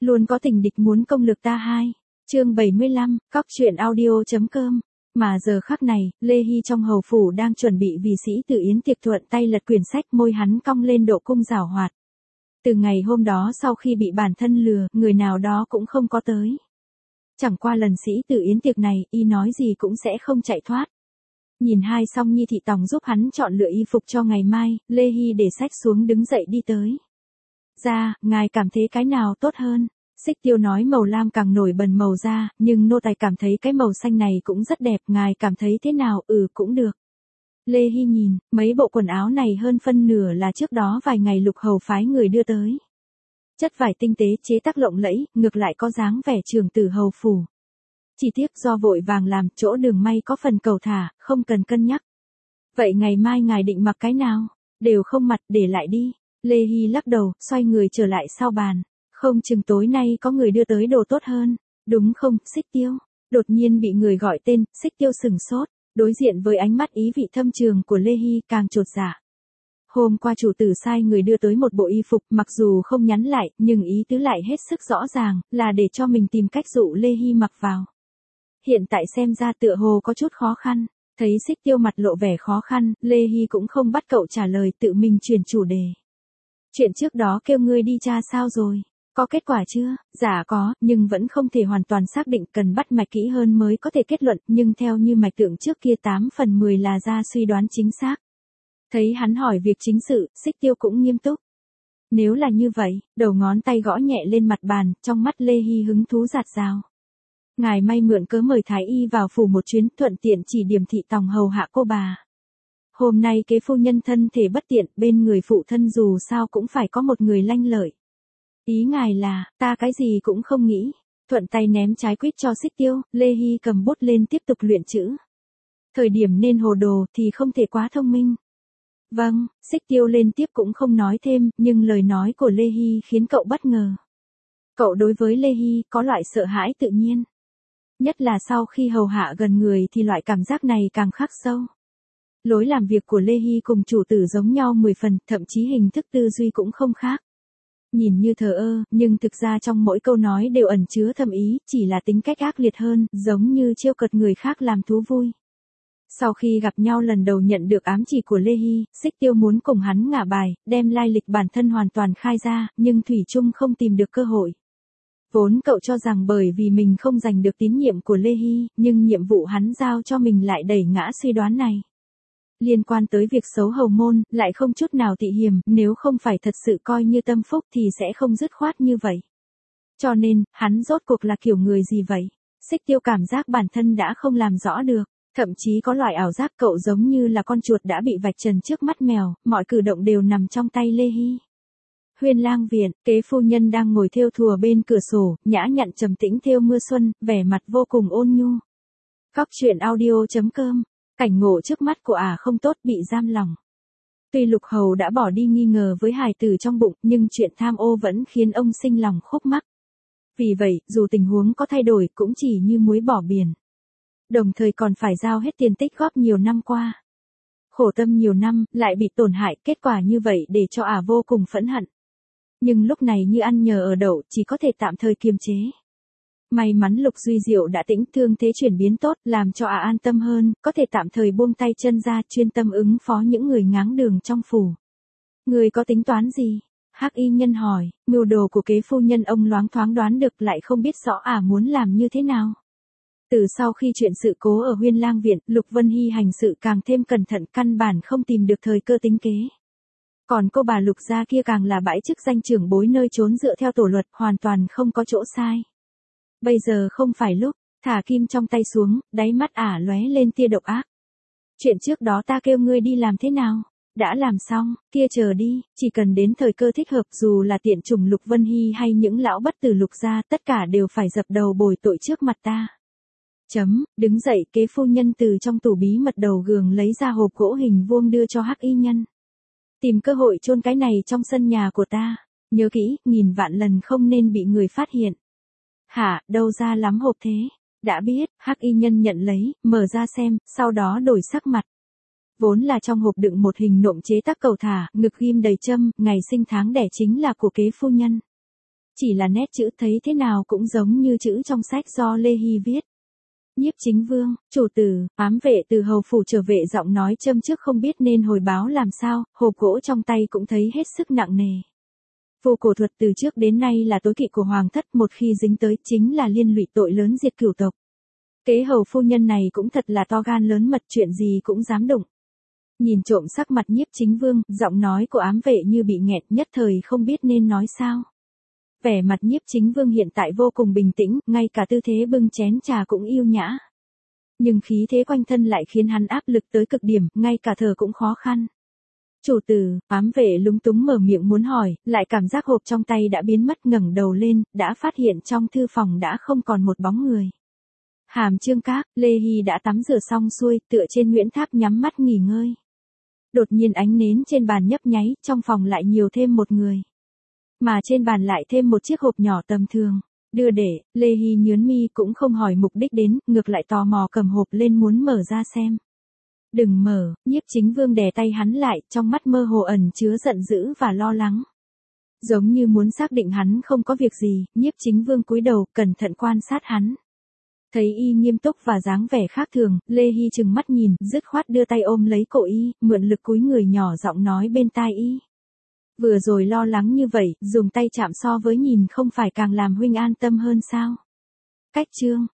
Luôn có tình địch muốn công lược ta hai. Chương 75, cóc truyện audio.com. Mà giờ khắc này, Lê Hy trong hầu phủ đang chuẩn bị vì sĩ tử Yến tiệc thuận tay lật quyển sách, môi hắn cong lên độ cung giảo hoạt. Từ ngày hôm đó sau khi bị bản thân lừa, người nào đó cũng không có tới. Chẳng qua lần sĩ tử Yến tiệc này, y nói gì cũng sẽ không chạy thoát. Nhìn hai xong Nhi thị tòng giúp hắn chọn lựa y phục cho ngày mai, Lê Hy để sách xuống đứng dậy đi tới. Ra, ngài cảm thấy cái nào tốt hơn? Xích Tiêu nói màu lam càng nổi bật màu da, nhưng nô tài cảm thấy cái màu xanh này cũng rất đẹp, ngài cảm thấy thế nào? Cũng được. Lê Hy nhìn, mấy bộ quần áo này hơn phân nửa là trước đó vài ngày Lục Hầu phái người đưa tới. Chất vải tinh tế chế tác lộng lẫy, ngược lại có dáng vẻ trưởng tử hầu phủ. Chỉ tiếc do vội vàng làm, chỗ đường may có phần cầu thả, không cần cân nhắc. Vậy ngày mai ngài định mặc cái nào? Đều không mặc, để lại đi. Lê Hy lắc đầu, xoay người trở lại sau bàn. Không chừng tối nay có người đưa tới đồ tốt hơn. Đúng không, Xích Tiêu? Đột nhiên bị người gọi tên, Xích Tiêu sừng sốt. Đối diện với ánh mắt ý vị thâm trường của Lê Hy càng chột dạ. Hôm qua chủ tử sai người đưa tới một bộ y phục, mặc dù không nhắn lại, nhưng ý tứ lại hết sức rõ ràng, là để cho mình tìm cách dụ Lê Hy mặc vào. Hiện tại xem ra tựa hồ có chút khó khăn. Thấy Xích Tiêu mặt lộ vẻ khó khăn, Lê Hy cũng không bắt cậu trả lời, tự mình chuyển chủ đề. Chuyện trước đó kêu ngươi đi tra sao rồi? Có kết quả chưa? Dạ có, nhưng vẫn không thể hoàn toàn xác định, cần bắt mạch kỹ hơn mới có thể kết luận, nhưng theo như mạch tượng trước kia 8 phần 10 là ra suy đoán chính xác. Thấy hắn hỏi việc chính sự, Xích Tiêu cũng nghiêm túc. Nếu là như vậy, đầu ngón tay gõ nhẹ lên mặt bàn, trong mắt Lê Hy hứng thú rạt rào. Ngài may mượn cớ mời Thái Y vào phủ một chuyến, thuận tiện chỉ điểm thị tòng hầu hạ cô bà. Hôm nay kế phu nhân thân thể bất tiện, bên người phụ thân dù sao cũng phải có một người lanh lợi. Ý ngài là, ta cái gì cũng không nghĩ. Thuận tay ném trái quýt cho Xích Tiêu, Lê Hy cầm bút lên tiếp tục luyện chữ. Thời điểm nên hồ đồ thì không thể quá thông minh. Vâng, Xích Tiêu lên tiếp cũng không nói thêm, nhưng lời nói của Lê Hy khiến cậu bất ngờ. Cậu đối với Lê Hy có loại sợ hãi tự nhiên. Nhất là sau khi hầu hạ gần người thì loại cảm giác này càng khắc sâu. Lối làm việc của Lê Hy cùng chủ tử giống nhau 10 phần, thậm chí hình thức tư duy cũng không khác. Nhìn như thờ ơ, nhưng thực ra trong mỗi câu nói đều ẩn chứa thâm ý, chỉ là tính cách ác liệt hơn, giống như trêu cợt người khác làm thú vui. Sau khi gặp nhau lần đầu nhận được ám chỉ của Lê Hy, Xích Tiêu muốn cùng hắn ngả bài, đem lai lịch bản thân hoàn toàn khai ra, nhưng thủy chung không tìm được cơ hội. Vốn cậu cho rằng bởi vì mình không giành được tín nhiệm của Lê Hy, nhưng nhiệm vụ hắn giao cho mình lại đẩy ngã suy đoán này. Liên quan tới việc xấu hầu môn, lại không chút nào tị hiềm, nếu không phải thật sự coi như tâm phúc thì sẽ không dứt khoát như vậy. Cho nên, hắn rốt cuộc là kiểu người gì vậy? Xích Tiêu cảm giác bản thân đã không làm rõ được, thậm chí có loại ảo giác cậu giống như là con chuột đã bị vạch trần trước mắt mèo, mọi cử động đều nằm trong tay Lê Hy. Huyền Lang viện, kế phu nhân đang ngồi thêu thùa bên cửa sổ, nhã nhặn trầm tĩnh thêu mưa xuân, vẻ mặt vô cùng ôn nhu. Cóc truyện audio.com. Cảnh ngộ trước mắt của không tốt, bị giam lòng. Tuy Lục Hầu đã bỏ đi nghi ngờ với hài tử trong bụng, nhưng chuyện tham ô vẫn khiến ông sinh lòng khúc mắc. Vì vậy, dù tình huống có thay đổi cũng chỉ như muối bỏ biển. Đồng thời còn phải giao hết tiền tích góp nhiều năm qua. Khổ tâm nhiều năm, lại bị tổn hại, kết quả như vậy để cho vô cùng phẫn hận. Nhưng lúc này như ăn nhờ ở đậu, chỉ có thể tạm thời kiềm chế. May mắn Lục Duy Diệu đã tĩnh thương thế chuyển biến tốt, làm cho an tâm hơn, có thể tạm thời buông tay chân ra, chuyên tâm ứng phó những người ngáng đường trong phủ. Người có tính toán gì? Hắc y nhân hỏi, mưu đồ của kế phu nhân ông loáng thoáng đoán được, lại không biết rõ muốn làm như thế nào. Từ sau khi chuyện sự cố ở Huyền Lang viện, Lục Vân Hy hành sự càng thêm cẩn thận, căn bản không tìm được thời cơ tính kế. Còn cô bà Lục gia kia càng là bãi chức danh trưởng bối nơi trốn dựa theo tổ luật, hoàn toàn không có chỗ sai. Bây giờ không phải lúc, thả kim trong tay xuống, đáy mắt lóe lên tia độc ác. Chuyện trước đó ta kêu ngươi đi làm thế nào? Đã làm xong, kia chờ đi, chỉ cần đến thời cơ thích hợp, dù là tiện chủng Lục Vân Hy hay những lão bất tử Lục gia, tất cả đều phải dập đầu bồi tội trước mặt ta. Đứng dậy, kế phu nhân từ trong tủ bí mật đầu giường lấy ra hộp gỗ hình vuông đưa cho Hắc y nhân. Tìm cơ hội chôn cái này trong sân nhà của ta. Nhớ kỹ, 1000 vạn lần không nên bị người phát hiện. Hả, đâu ra lắm hộp thế? Đã biết, Hắc y nhân nhận lấy, mở ra xem, sau đó đổi sắc mặt. Vốn là trong hộp đựng một hình nộm chế tác cầu thả, ngực ghim đầy châm, ngày sinh tháng đẻ chính là của kế phu nhân. Chỉ là nét chữ thấy thế nào cũng giống như chữ trong sách do Lê Hy viết. Nhiếp Chính Vương, chủ tử, ám vệ từ hầu phủ trở về, giọng nói châm trước không biết nên hồi báo làm sao, hộp gỗ trong tay cũng thấy hết sức nặng nề. Vô cổ thuật từ trước đến nay là tối kỵ của hoàng thất, một khi dính tới chính là liên lụy tội lớn diệt cửu tộc. Kế hầu phu nhân này cũng thật là to gan lớn mật, chuyện gì cũng dám đụng. Nhìn trộm sắc mặt Nhiếp Chính Vương, giọng nói của ám vệ như bị nghẹn, nhất thời không biết nên nói sao. Vẻ mặt Nhiếp Chính Vương hiện tại vô cùng bình tĩnh, ngay cả tư thế bưng chén trà cũng yêu nhã. Nhưng khí thế quanh thân lại khiến hắn áp lực tới cực điểm, ngay cả thở cũng khó khăn. Chủ tử, ám vệ lúng túng mở miệng muốn hỏi, lại cảm giác hộp trong tay đã biến mất, ngẩng đầu lên, đã phát hiện trong thư phòng đã không còn một bóng người. Hàm Trương Các, Lê Hy đã tắm rửa xong xuôi, tựa trên Nguyễn Tháp nhắm mắt nghỉ ngơi. Đột nhiên ánh nến trên bàn nhấp nháy, trong phòng lại nhiều thêm một người. Mà trên bàn lại thêm một chiếc hộp nhỏ tầm thường. Đưa để, Lê Hy nhướng mi cũng không hỏi mục đích đến, ngược lại tò mò cầm hộp lên muốn mở ra xem. Đừng mở, Nhiếp Chính Vương đè tay hắn lại, trong mắt mơ hồ ẩn chứa giận dữ và lo lắng. Giống như muốn xác định hắn không có việc gì, Nhiếp Chính Vương cúi đầu, cẩn thận quan sát hắn. Thấy y nghiêm túc và dáng vẻ khác thường, Lê Hy trừng mắt nhìn, dứt khoát đưa tay ôm lấy cổ y, mượn lực cúi người nhỏ giọng nói bên tai y. Vừa rồi lo lắng như vậy, dùng tay chạm so với nhìn không phải càng làm huynh an tâm hơn sao? Cách chương,